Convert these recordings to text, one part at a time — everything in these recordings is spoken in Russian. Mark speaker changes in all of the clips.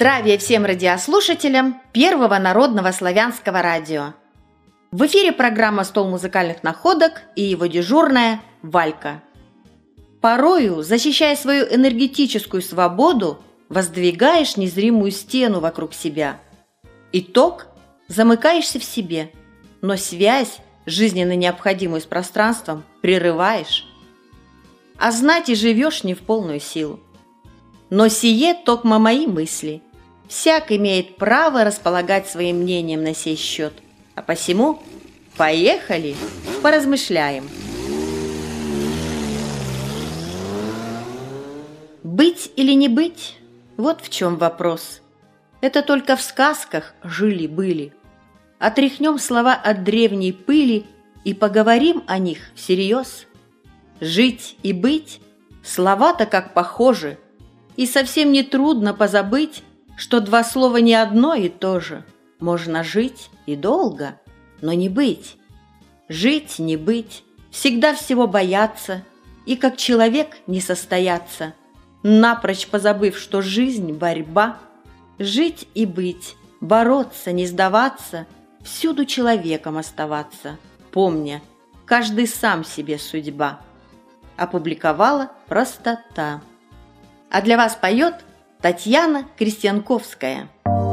Speaker 1: Здравия всем радиослушателям Первого народного славянского радио. В эфире программа «Стол музыкальных находок» и его дежурная Валька. Порою, защищая свою энергетическую свободу, воздвигаешь незримую стену вокруг себя. Итог – замыкаешься в себе, но связь, жизненно необходимую с пространством, прерываешь. А знать и живешь не в полную силу. Но сие токмо мои мысли. Всяк имеет право располагать своим мнением на сей счет. А посему поехали, поразмышляем. Быть или не быть? Вот в чем вопрос. Это только в сказках жили-были. Отряхнем слова от древней пыли и поговорим о них всерьез. Жить и быть – слова-то как похожи. И совсем не трудно позабыть, что два слова не одно и то же. Можно жить и долго, но не быть. Жить, не быть, всегда всего бояться и как человек не состояться, напрочь позабыв, что жизнь – борьба. Жить и быть, бороться, не сдаваться, всюду человеком оставаться, помня, каждый сам себе судьба. Опубликовала «Простота». А для вас поет Татьяна Крестьянковская.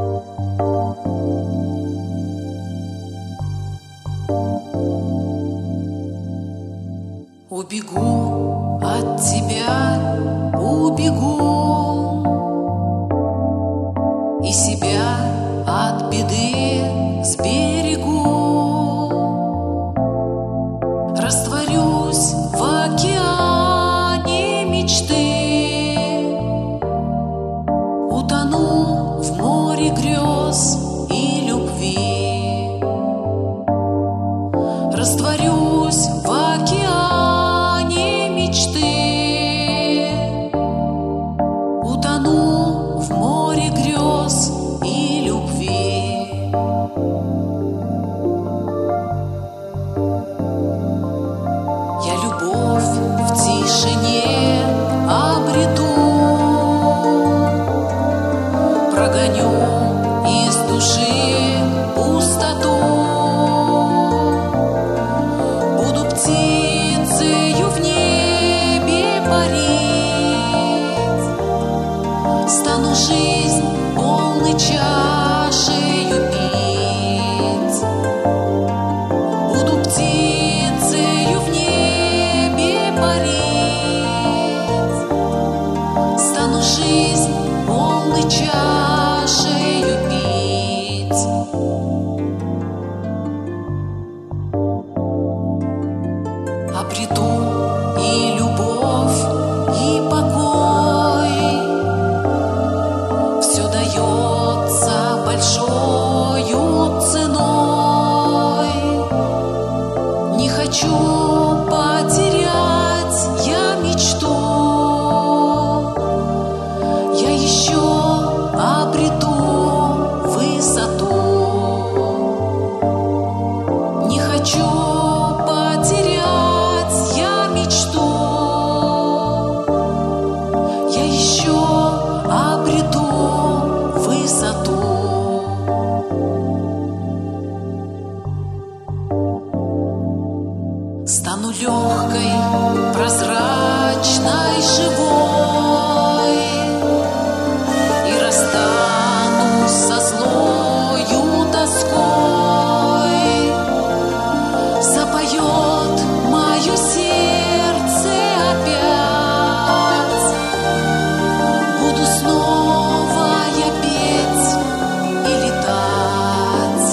Speaker 2: Убегу от тебя, убегу, и себя от беды сберегу. Растворюсь в океане мечты, утону в море грез и любви. Растворюсь в океане мечты, утону в море грез и любви. Я любовь в тишине обрету, прогоню из души пустоту. Буду птицею в небе парить, стану жизнь полной чашею пить. Буду птицею в небе парить, стану жизнь полной чашею пить. Обрету и любовь, и покой. Все дается большою ценой. Не хочу потерять я мечту. Я еще обрету высоту. Не хочу потерять я мечту. Я еще обрету высоту. Стану легкой, прозрачной, живой и расстанусь со злою тоской. Запоет мое сердце опять, буду снова я петь и летать.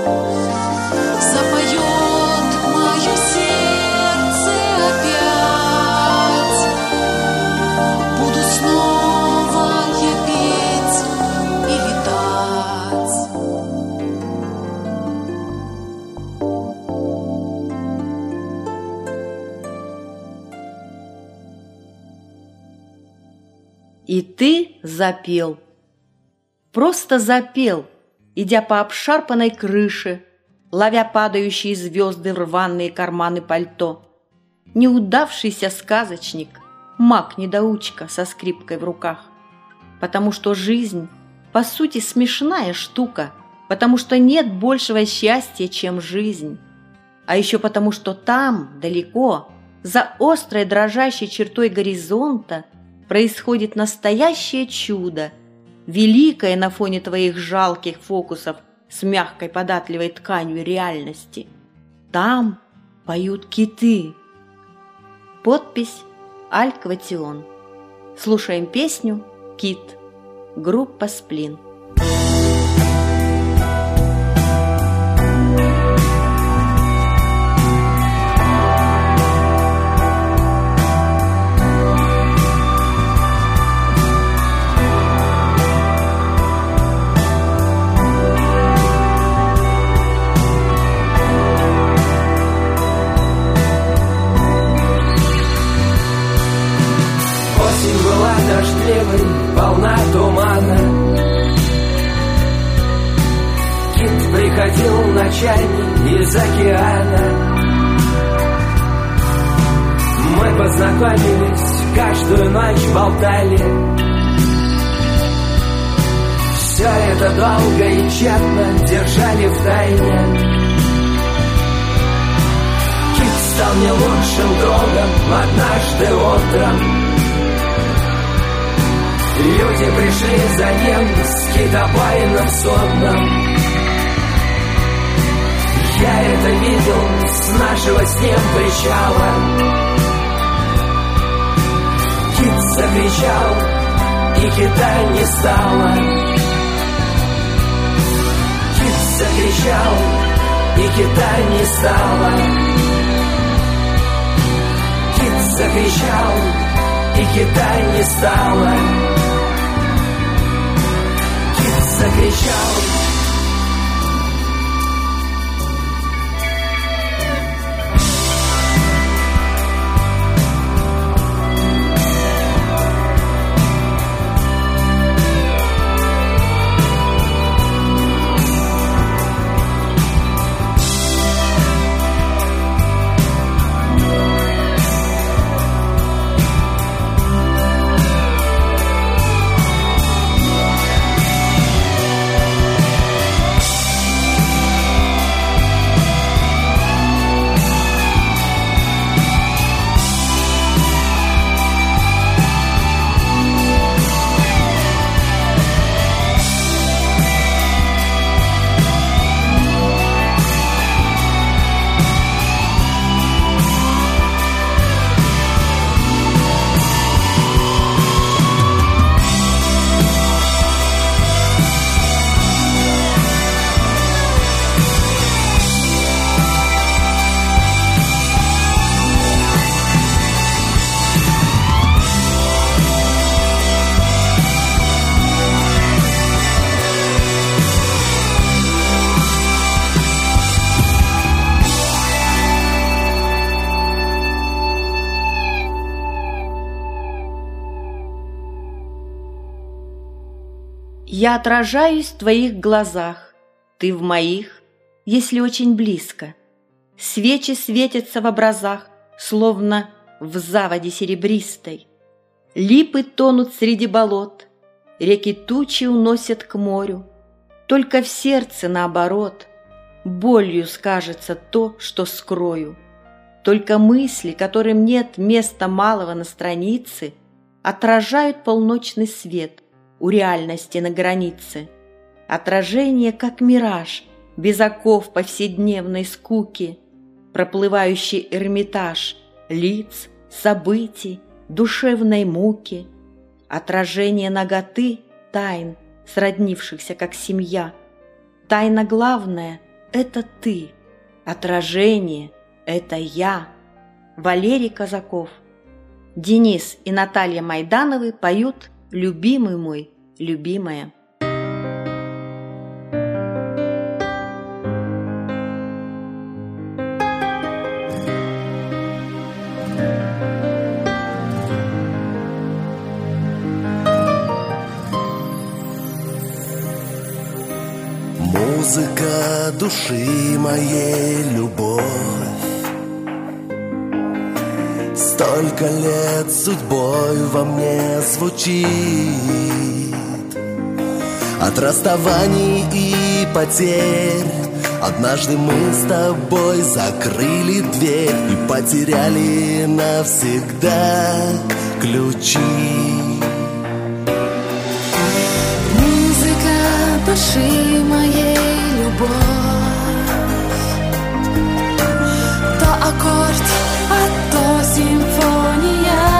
Speaker 2: Запоет мое сердце опять, буду снова я петь и летать.
Speaker 1: И ты запел. Просто запел, идя по обшарпанной крыше, ловя падающие звезды в рваные карманы пальто. Неудавшийся сказочник, маг-недоучка со скрипкой в руках. Потому что жизнь по сути, смешная штука, потому что нет большего счастья, чем жизнь. А еще потому, что там, далеко, за острой дрожащей чертой горизонта, происходит настоящее чудо, великое на фоне твоих жалких фокусов с мягкой податливой тканью реальности. Там поют киты. Подпись Аль-Кватион. Слушаем песню «Кит». Группа «Сплин».
Speaker 3: Полна тумана. Кит приходил ночами из океана. Мы познакомились, каждую ночь болтали. Все это долго и тщетно держали в тайне. Кит стал мне лучшим другом однажды утром. Люди пришли за ним с китобойным судном. Я это видел с нашего с ним причала. Кит закричал, и кита не стало. Кит закричал, и кита не стало. Кит закричал, и кита не стало. Закричал.
Speaker 1: Я отражаюсь в твоих глазах, ты в моих, если очень близко. Свечи светятся в образах, словно в заводе серебристой. Липы тонут среди болот, реки тучи уносят к морю. Только в сердце, наоборот, болью скажется то, что скрою. Только мысли, которым нет места малого на странице, отражают полночный свет у реальности на границе. Отражение, как мираж, без оков повседневной скуки, проплывающий Эрмитаж лиц, событий, душевной муки. Отражение наготы тайн, сроднившихся как семья. Тайна главная — это ты, отражение — это я. Валерий Казаков. Денис и Наталья Майдановы поют «Любимый мой, любимая».
Speaker 4: Музыка души моей, любовь. Столько лет судьбой во мне звучит. от расставаний и потерь. Однажды мы с тобой закрыли дверь и потеряли навсегда ключи.
Speaker 2: Музыка души моей, любовь, то аккорд, а то симфония,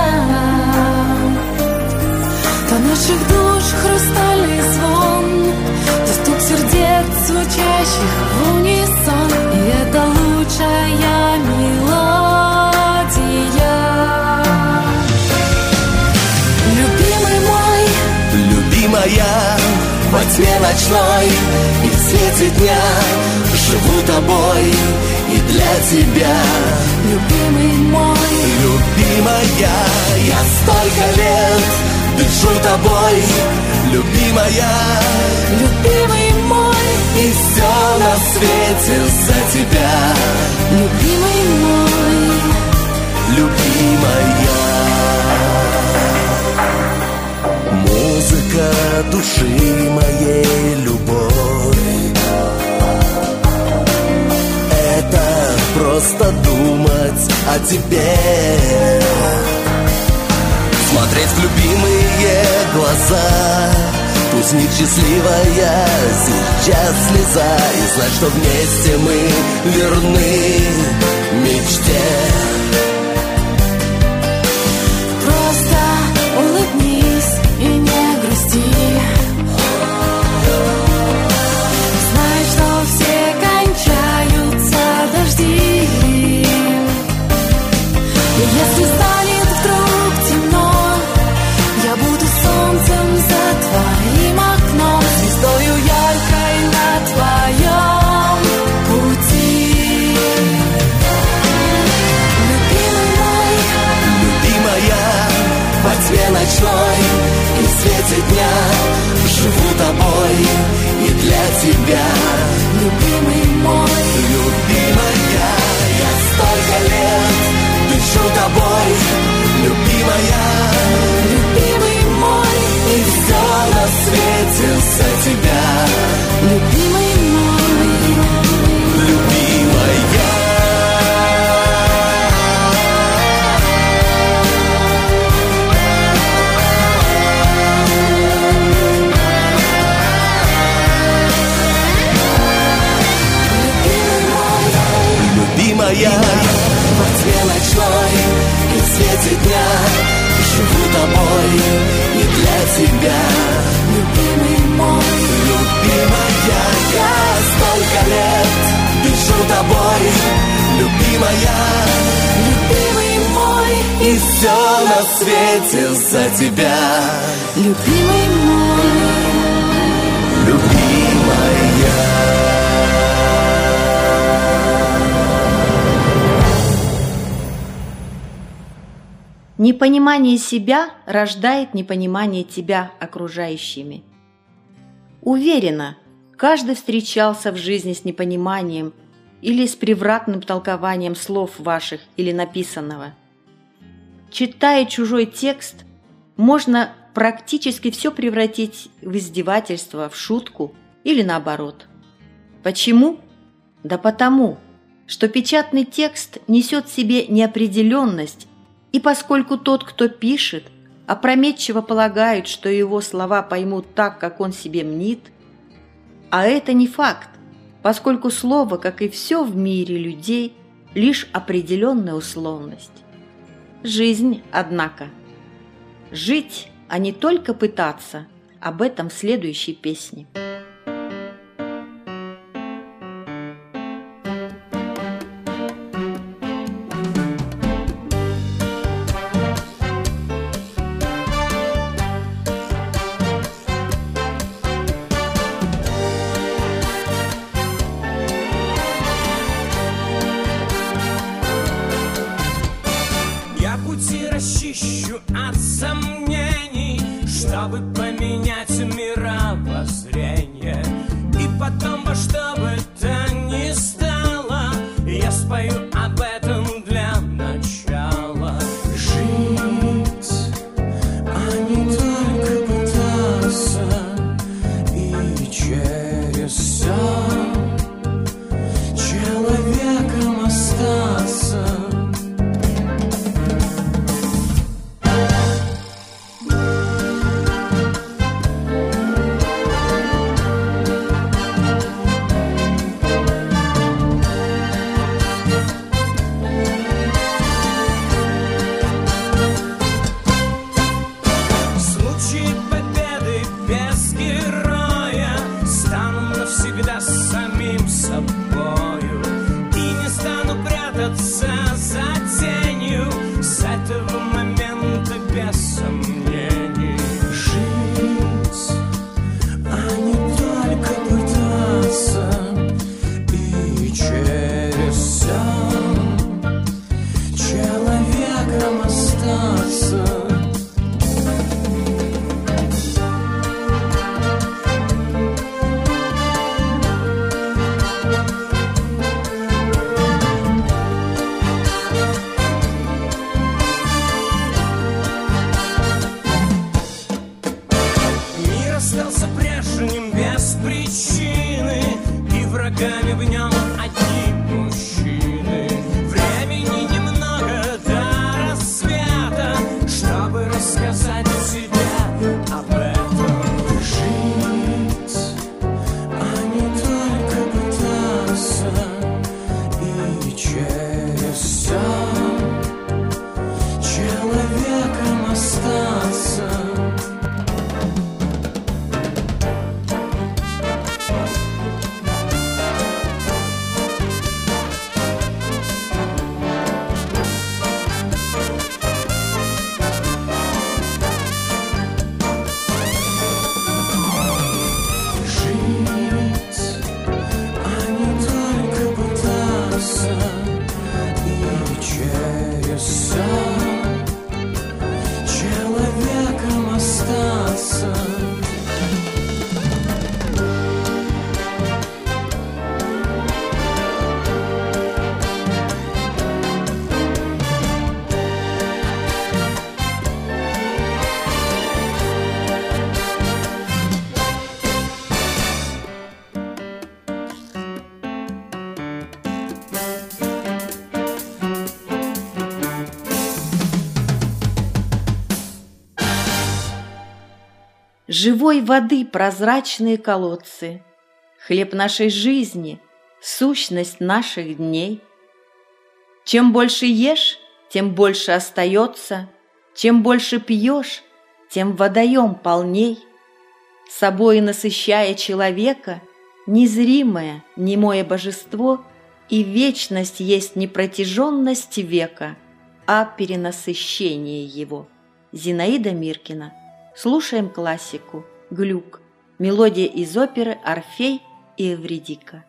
Speaker 2: то наших душ хрустальный звон, то стук сердец, звучащих в унисон. И это лучшая мелодия. Любимый мой,
Speaker 4: любимая, во тьме ночной и в свете дня живу тобой и для тебя.
Speaker 2: любимый мой,
Speaker 4: Любимая, я столько лет дышу тобой, любимая,
Speaker 2: любимый мой,
Speaker 4: и все на свете за тебя,
Speaker 2: любимый мой.
Speaker 4: любимая. Музыка души моей, любовь, это просто думать о тебе, смотреть в любимые глаза, пусть не счастливая сейчас слеза, и знать, что вместе мы верны мечте.
Speaker 2: Просто улыбнись и не грусти. Знай, что все кончаются дожди. И если станет вдруг темно, я буду солнцем за твоим окном, звездою яркой на твоем пути. Любимый мой,
Speaker 4: Любимая, во тьме ночной и в свете дня живу тобой и для тебя.
Speaker 2: любимый мой,
Speaker 4: Любимая, я столько лет дышу тобой, любимая,
Speaker 2: любимый мой,
Speaker 4: и все на свете за тебя,
Speaker 2: любимый мой.
Speaker 4: любимая. Любимая, во тьме ночной и в свете дня живу тобой и для тебя.
Speaker 2: Любимый мой,
Speaker 4: Любимая, я столько лет дышу тобой, любимая,
Speaker 2: любимый мой,
Speaker 4: и все на свете за тебя,
Speaker 2: любимый мой.
Speaker 4: любимая.
Speaker 1: Непонимание себя рождает непонимание тебя окружающими. Уверена, каждый встречался в жизни с непониманием или с превратным толкованием слов ваших или написанного. Читая чужой текст, можно практически все превратить в издевательство, в шутку или наоборот. Почему? Да потому, что печатный текст несет в себе неопределенность, и поскольку тот, кто пишет, опрометчиво полагает, что его слова поймут так, как он себе мнит, а это не факт, поскольку слово, как и все в мире людей, лишь определенная условность. Жизнь, однако. Жить, а не только пытаться, об этом в следующей песне.
Speaker 5: Пути расчищу от сомнений, чтобы поменять мировоззрение.
Speaker 1: живой воды прозрачные колодцы, хлеб нашей жизни, сущность наших дней. Чем больше ешь, тем больше остается, чем больше пьешь, тем водоем полней. Собой насыщая человека, незримое, немое божество, и вечность есть не протяженность века, а перенасыщение его. Зинаида Миркина. Слушаем классику. Глюк. Мелодия из оперы «Орфей и Эвридика».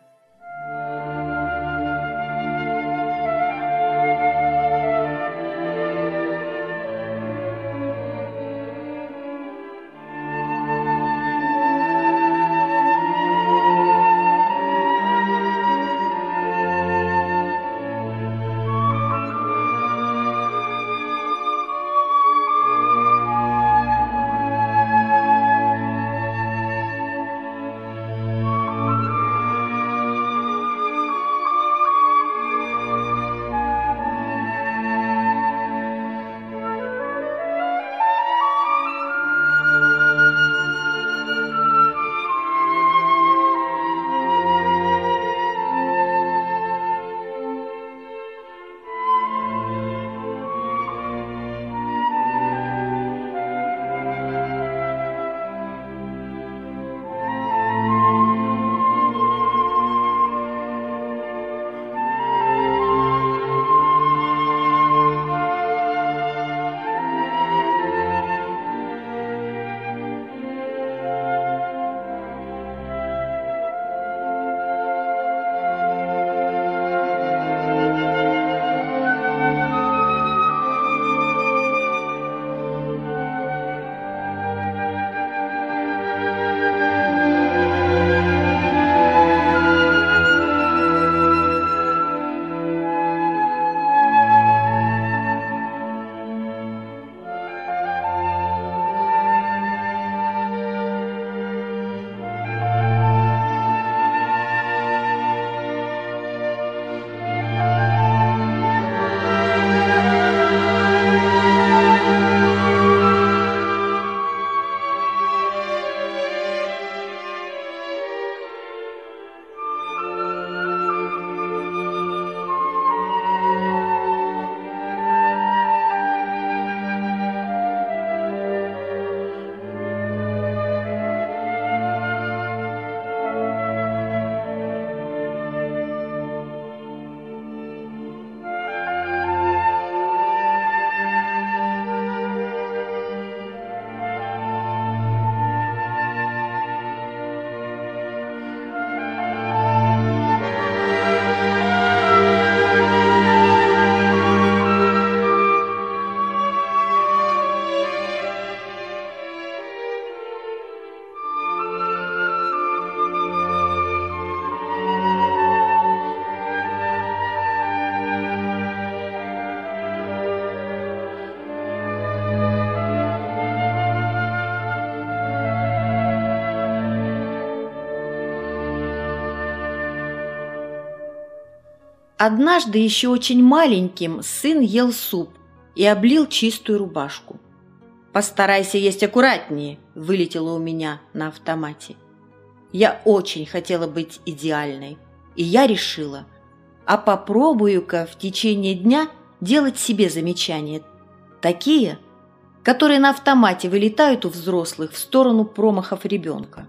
Speaker 1: Однажды еще очень маленьким сын ел суп и облил чистую рубашку. «Постарайся есть аккуратнее», – вылетело у меня на автомате. Я очень хотела быть идеальной, и я решила, а попробую-ка в течение дня делать себе замечания, такие, которые на автомате вылетают у взрослых в сторону промахов ребенка.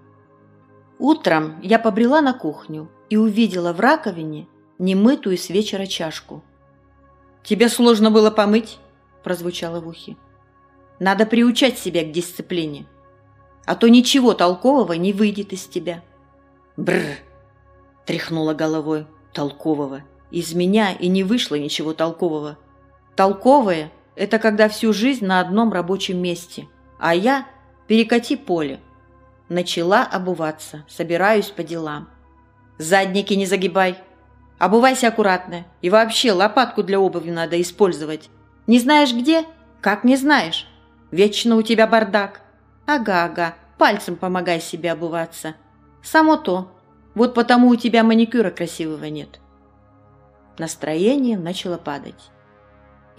Speaker 1: Утром я побрела на кухню и увидела в раковине немытую с вечера чашку. «Тебе сложно было помыть?» – прозвучало в ухе. «Надо приучать себя к дисциплине, а то ничего толкового не выйдет из тебя». «Бррр!» – тряхнула головой. «Толкового? Из меня и не вышло ничего толкового. Толковое – это когда всю жизнь на одном рабочем месте, а я – перекати поле». Начала обуваться, собираюсь по делам. «Задники не загибай. Обувайся аккуратно. И вообще лопатку для обуви надо использовать. Не знаешь где? Как не знаешь? Вечно у тебя бардак. Ага, пальцем помогай себе обуваться. Само то. Вот потому у тебя маникюра красивого нет». Настроение начало падать.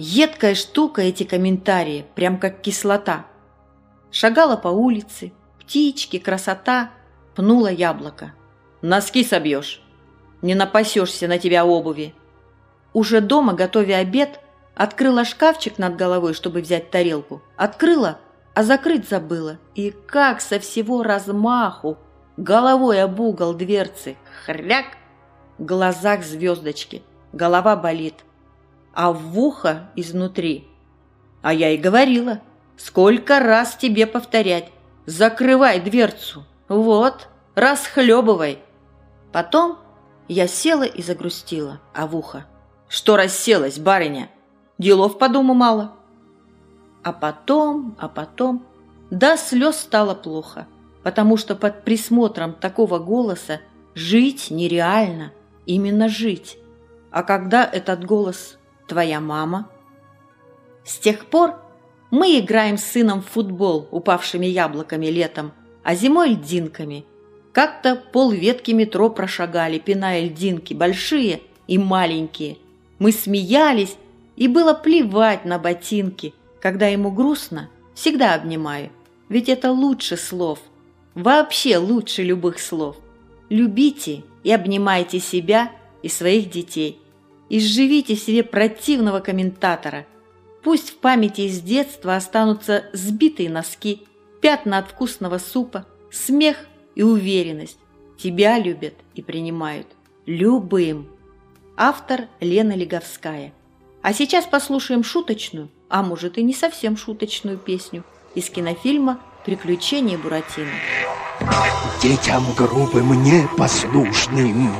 Speaker 1: Едкая штука эти комментарии, прям как кислота. Шагала по улице, птички, красота. Пнула яблоко. Носки собьешь. Не напасешься на тебя обуви. Уже дома, готовя обед, открыла шкафчик над головой, чтобы взять тарелку. Открыла, а закрыть забыла. И как со всего размаху головой об угол дверцы. Хряк! В глазах звездочки. Голова болит. А в ухо изнутри. А я и говорила. Сколько раз тебе повторять. Закрывай дверцу. Вот, расхлебывай. Потом я села и загрустила, а в ухо. Что расселась, барыня? Делов по дому мало. А потом, до слез стало плохо, потому что под присмотром такого голоса жить нереально, именно жить. А когда этот голос твоя мама? С тех пор мы играем с сыном в футбол упавшими яблоками летом, а зимой льдинками. Как-то полветки метро прошагали, пиная льдинки, большие и маленькие. Мы смеялись, и было плевать на ботинки. Когда ему грустно, всегда обнимаю, ведь это лучше слов. Вообще лучше любых слов. Любите и обнимайте себя и своих детей. Изживите себе противного комментатора. Пусть в памяти из детства останутся сбитые носки, пятна от вкусного супа, смех и уверенность. Тебя любят и принимают. Любым. Автор Лена Леговская. А сейчас послушаем шуточную, а может и не совсем шуточную песню из кинофильма «Приключения Буратино».
Speaker 4: Детям грубым, непослушным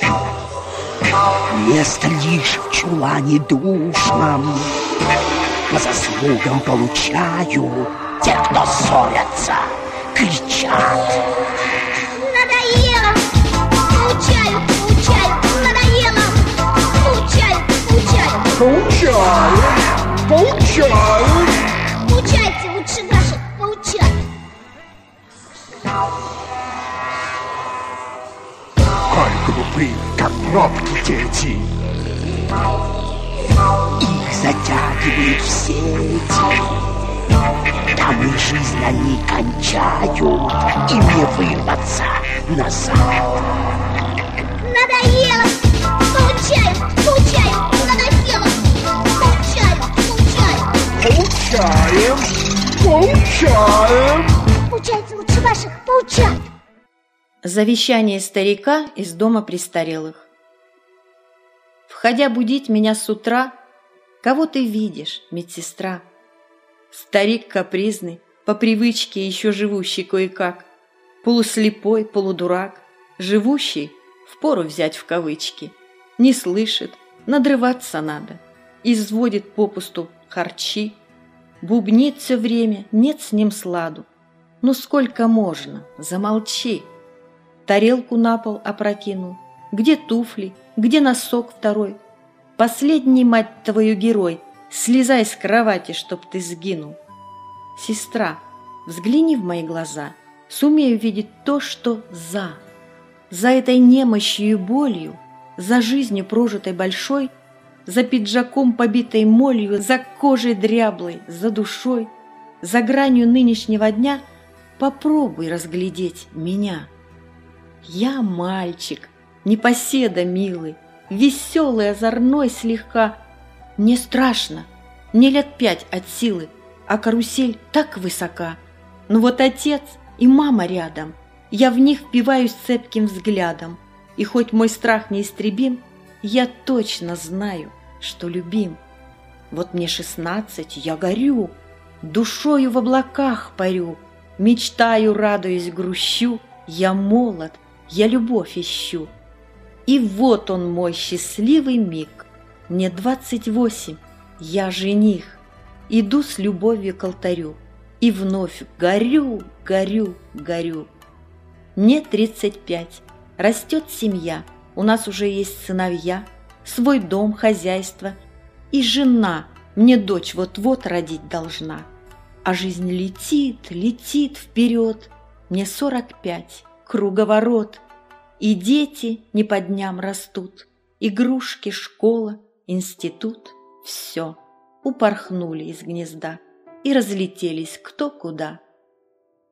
Speaker 4: место лишь в чулане душном. По заслугам получаю те, кто ссорятся, кричат.
Speaker 6: Надоело! Получаю! Надоело! Получаю! Получайте лучше наших, получай!
Speaker 4: Коль глупы, как пробки дети, их затягивают в сети. Там и жизнь они кончают, и не вырваться назад.
Speaker 6: Надоело! Получаю! Надоело! Получаем! Получайте лучше ваших, получай!
Speaker 1: Завещание старика из дома престарелых. Входя будить меня с утра, кого ты видишь, медсестра? Старик капризный, по привычке еще живущий кое-как, полуслепой, полудурак, живущий, впору взять в кавычки, не слышит, надрываться надо, изводит попусту харчи, бубнит все время, нет с ним сладу. Ну сколько можно, замолчи. Тарелку на пол опрокинул, где туфли, где носок второй. Последний, мать твою, герой, слезай с кровати, чтоб ты сгинул. Сестра, взгляни в мои глаза, сумею видеть то, что за этой немощью и болью, за жизнью прожитой большой, за пиджаком, побитой молью, за кожей дряблой, за душой, за гранью нынешнего дня попробуй разглядеть меня. Я мальчик, непоседа милый, веселый, озорной слегка. Мне страшно, мне лет 5 от силы, а карусель так высока. Но вот отец и мама рядом, я в них впиваюсь цепким взглядом. И хоть мой страх неистребим, я точно знаю, что любим. Вот мне 16, я горю, душою в облаках парю, мечтаю, радуюсь, грущу, я молод, я любовь ищу. И вот он мой счастливый миг, мне 28, я жених, иду с любовью к алтарю, и вновь горю. Мне 35, растет семья, у нас уже есть сыновья, свой дом, хозяйство, и жена, мне дочь вот-вот родить должна. А жизнь летит вперед, мне 45, круговорот, и дети не по дням растут, игрушки, школа, институт, все, упорхнули из гнезда и разлетелись кто куда.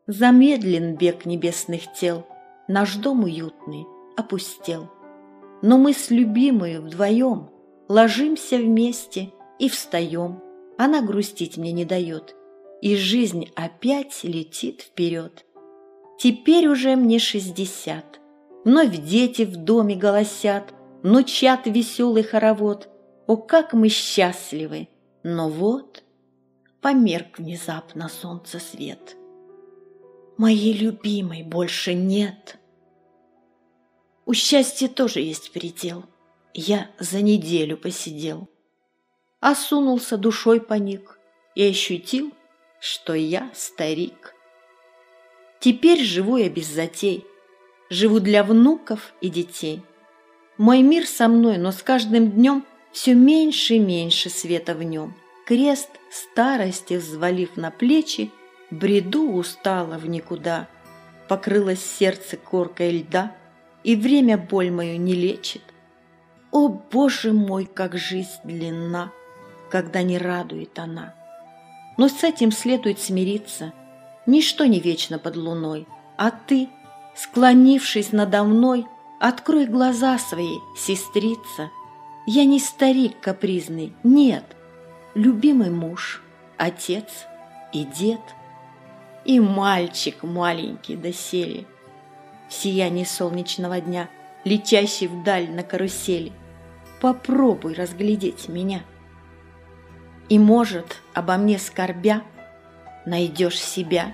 Speaker 1: Замедлен бег небесных тел, наш дом уютный опустел. Но мы с любимою вдвоем ложимся вместе и встаем. Она грустить мне не дает, и жизнь опять летит вперед. Теперь уже мне 60, вновь дети в доме голосят, внучат веселый хоровод. О, как мы счастливы! Но вот померк внезапно солнце свет. Моей любимой больше нет. У счастья тоже есть предел. Я за неделю посидел, осунулся, душой поник и ощутил, что я старик. Теперь живу я без затей, живу для внуков и детей. Мой мир со мной, но с каждым днем все меньше и меньше света в нем. Крест старости взвалив на плечи, бреду устало в никуда. Покрылось сердце коркой льда, и время боль мою не лечит. О, Боже мой, как жизнь длинна, когда не радует она. Но с этим следует смириться. Ничто не вечно под луной, а ты, склонившись надо мной, открой глаза свои, сестрица. Я не старик капризный, нет, любимый муж, отец и дед, и мальчик маленький доселе, в сиянии солнечного дня, летящий вдаль на карусели. Попробуй разглядеть меня, и, может, обо мне скорбя, найдешь себя.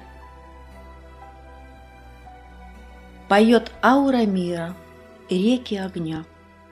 Speaker 1: Поет аура мира, реки огня.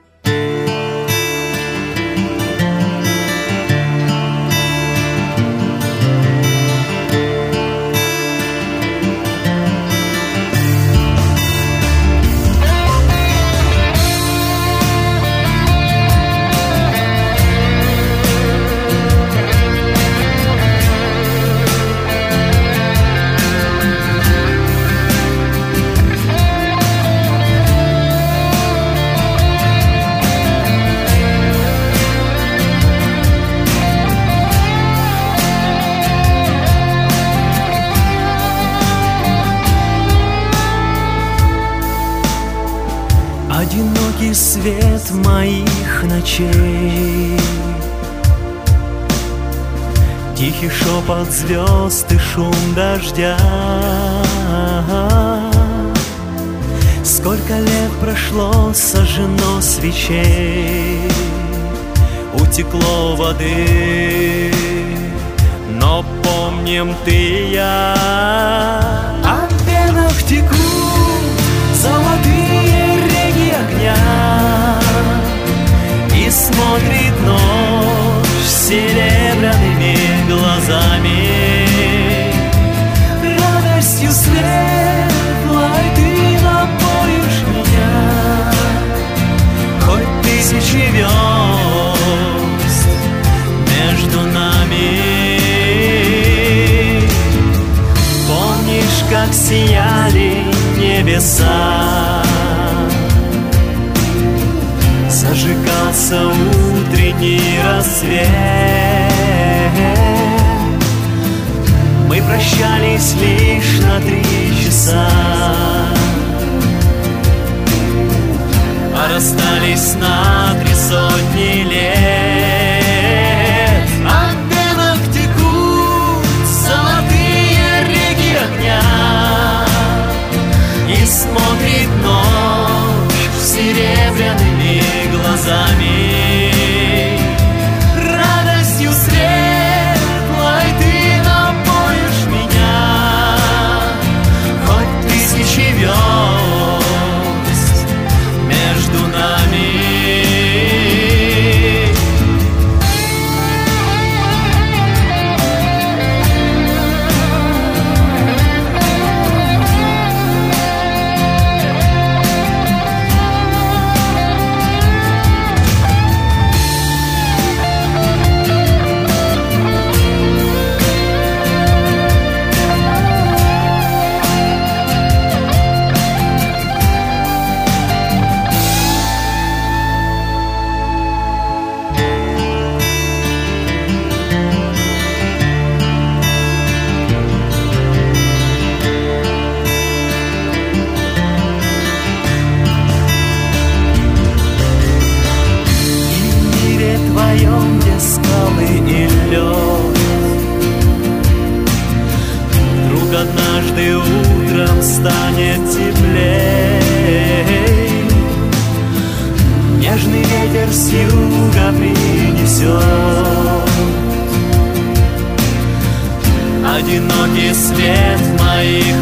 Speaker 4: Одинокий свет моих ночей, тихий шепот звезд и шум дождя. Сколько лет прошло, сожжено свечей, утекло воды, но помним ты и я. О венах текут золотые реки огня, и смотрит ночь серебряными глазами. Радостью светлой ты напоишь меня, хоть тысячи звезд между нами. Помнишь, как сияли небеса, зажигался утренний рассвет. Мы прощались лишь на 3 часа, а расстались на 3 сотни лет. О венах текут золотые реки огня, и смотрит ночь серебряными глазами. Радостью светлой ты напоишь меня, хоть тысячи звезд между нами. ветер с юга принесет одинокий свет моих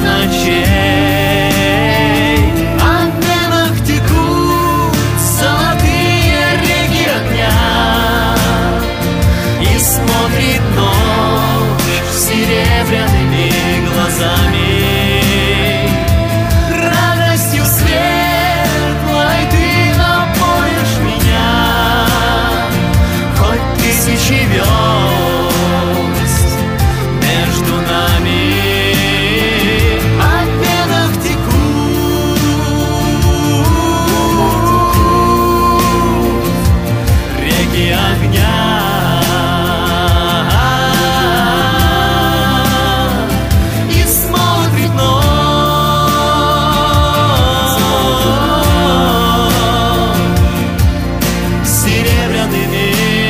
Speaker 4: ночей. От пенах текут золотые реки огня, и смотрит ночь серебряными глазами. Радостью светлой ты напоишь меня, хоть тысячи звезд между нами. От пенах текут реки огня, и смотрит ночь серебряными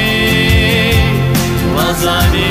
Speaker 4: глазами.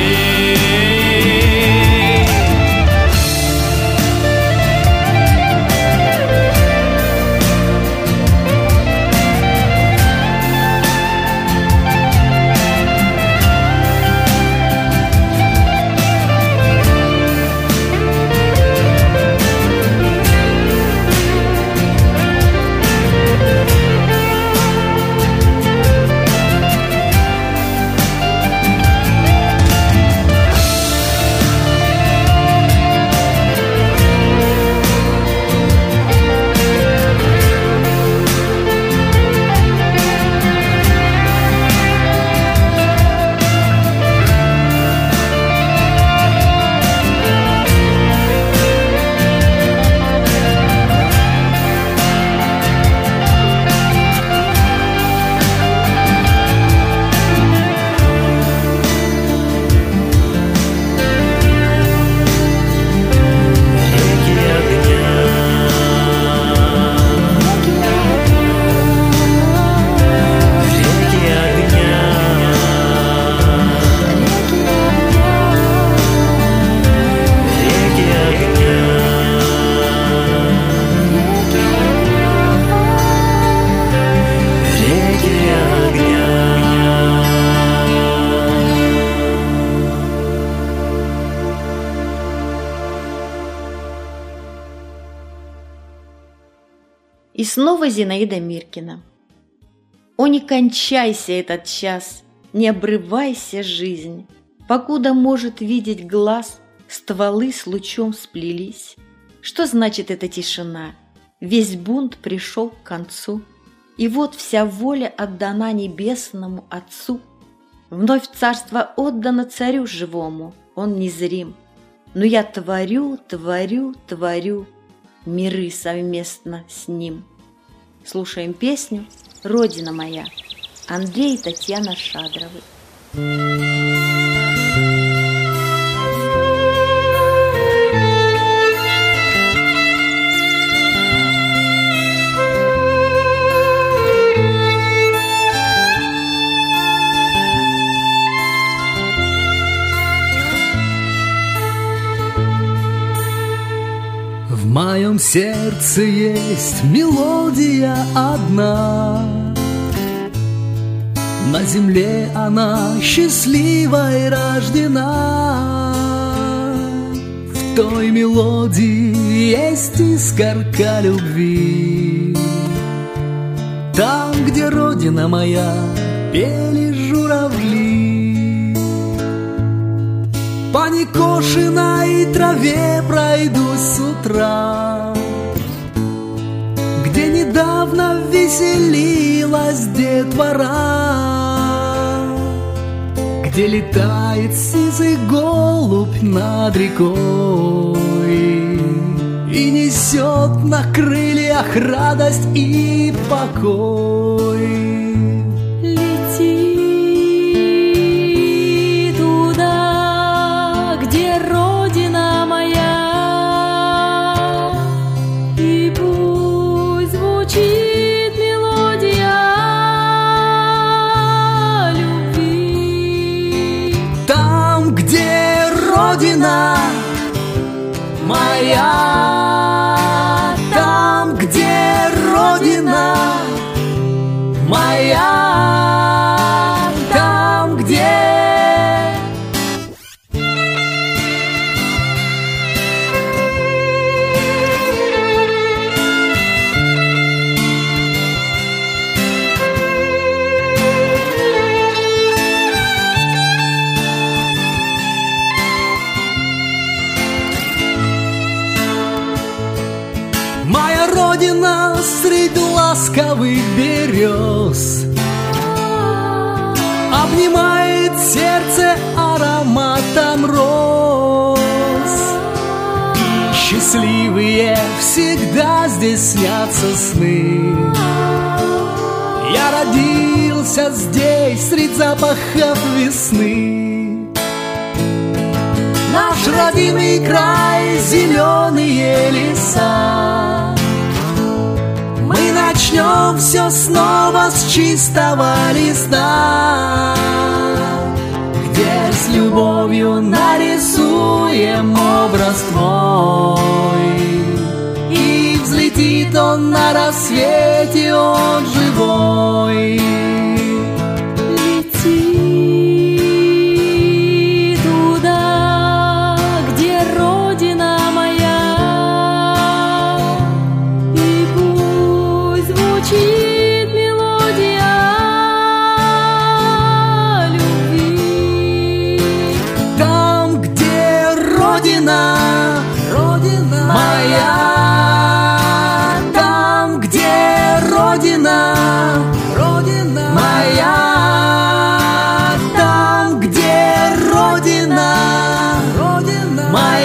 Speaker 1: И снова Зинаида Миркина. О, не кончайся этот час, не обрывайся, жизнь, покуда может видеть глаз, стволы с лучом сплелись. Что значит эта тишина? Весь бунт пришел к концу, и вот вся воля отдана небесному Отцу. Вновь царство отдано царю живому, он незрим. Но я творю, творю, творю миры совместно с ним. Слушаем песню «Родина моя» Андрей и Татьяна Шадровы.
Speaker 4: В моем сердце есть мелодия одна, на земле она счастливой рождена. В той мелодии есть искорка любви. Там, где родина моя, пели журавли. По некошенной траве пройдусь с утра, где недавно веселилась детвора, где летает сизый голубь над рекой и несет на крыльях радость и покой. Родина моя, там, где Родина моя. ласковых берез. Обнимает сердце ароматом роз. Счастливые всегда здесь снятся сны. Я родился здесь среди запахов весны. Наш родимый край, зеленые леса. Мы начнем все снова с чистого листа, где с любовью нарисуем образ твой. И взлетит он на рассвете, он живой.
Speaker 2: Лети туда, где родина моя, и пусть звучит мелодия любви.
Speaker 4: Там, где родина, родина моя, там, где родина, родина моя, там, где родина, родина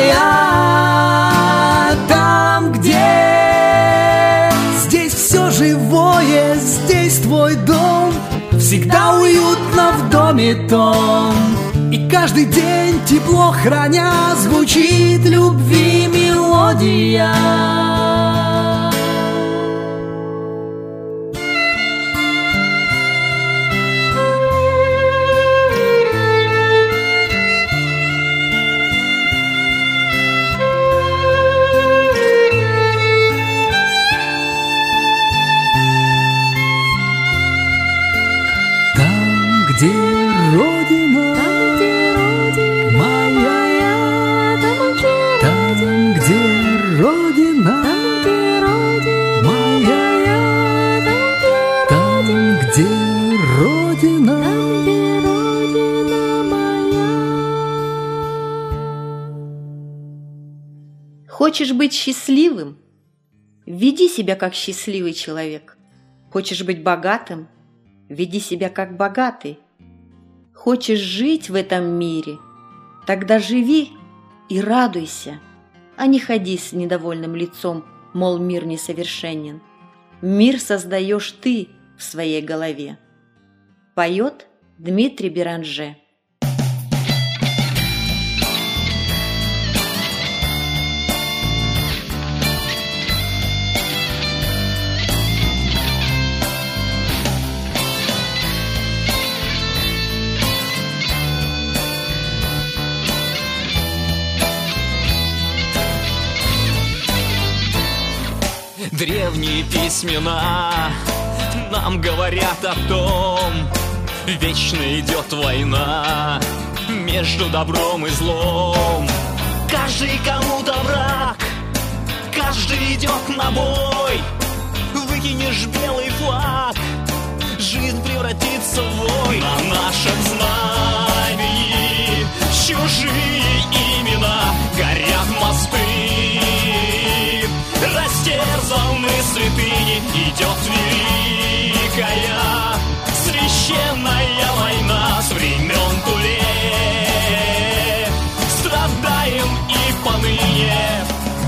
Speaker 4: моя, там, где здесь все живое, здесь твой дом, всегда уютно в доме том. И каждый день тепло храня, звучит любви мелодия. Там, где родина моя, там, где родина моя, там, где родина моя.
Speaker 1: Хочешь быть счастливым? Веди себя как счастливый человек. Хочешь быть богатым? Веди себя как богатый. Хочешь жить в этом мире? Тогда живи и радуйся, а не ходи с недовольным лицом, мол, мир несовершенен. Мир создаешь ты в своей голове. Поет Дмитрий Беранже.
Speaker 7: Древние письмена нам говорят о том, вечно идет война между добром и злом. Каждый кому-то враг, каждый идет на бой. Выкинешь белый флаг, жизнь превратится в вой. На нашем знамени чужие имена, горят мосты. Растерзаны святыни, идет великая священная война с времен Туле. Страдаем и поныне.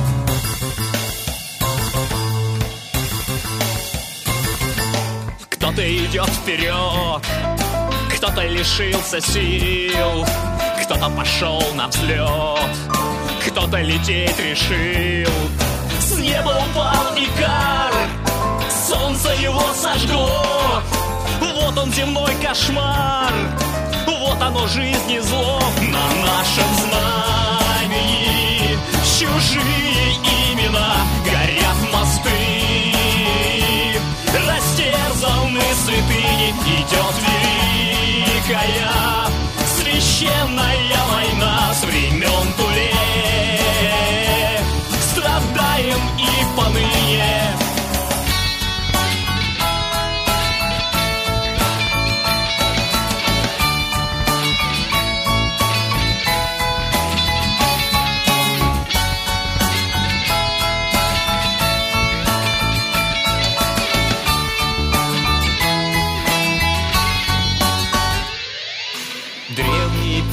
Speaker 7: Кто-то идет вперед, кто-то лишился сил, кто-то пошел на взлет, кто-то лететь решил. С неба упал Икар, солнце его сожгло. Вот он земной кошмар, вот оно жизни зло. На нашем знамени чужие имена, горят мосты. Растерзаны святыни, идет великая священная война с времен Туле. Страдаем и поныне.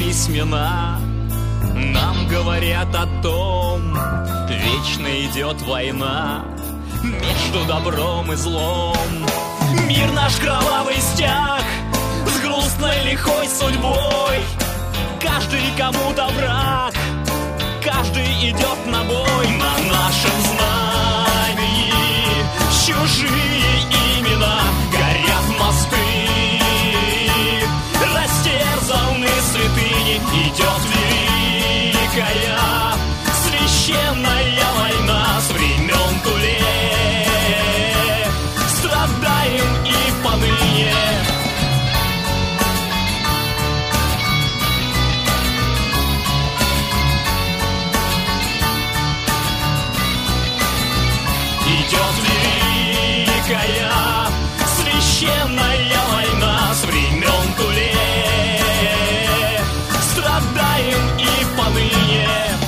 Speaker 7: письмена нам говорят о том, вечно идет война между добром и злом. Мир наш кровавый стяг с грустной лихой судьбой. Каждый кому-то враг, каждый идет на бой. На нашем знамени чужие имена, горят мосты, растерзаны святыни. Идет великая священная война с времен Туле. Страдаем и поныне. Идет великая священная война с времен Туле. Страдаем и поныне.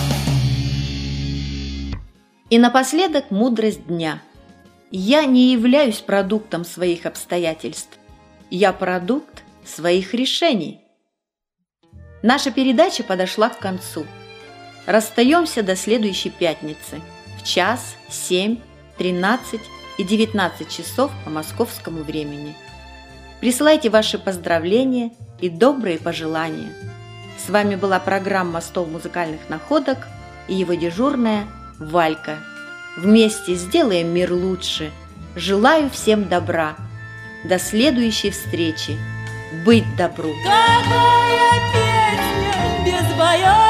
Speaker 1: И напоследок мудрость дня. Я не являюсь продуктом своих обстоятельств. Я продукт своих решений. Наша передача подошла к концу. Расстаемся до следующей пятницы в 1, 7, 13 и 19 часов по московскому времени. Присылайте ваши поздравления и добрые пожелания. С вами была программа «Стол музыкальных находок» и его дежурная Валька. Вместе сделаем мир лучше. Желаю всем добра. До следующей встречи. Быть добру.
Speaker 2: Какая песня без боя.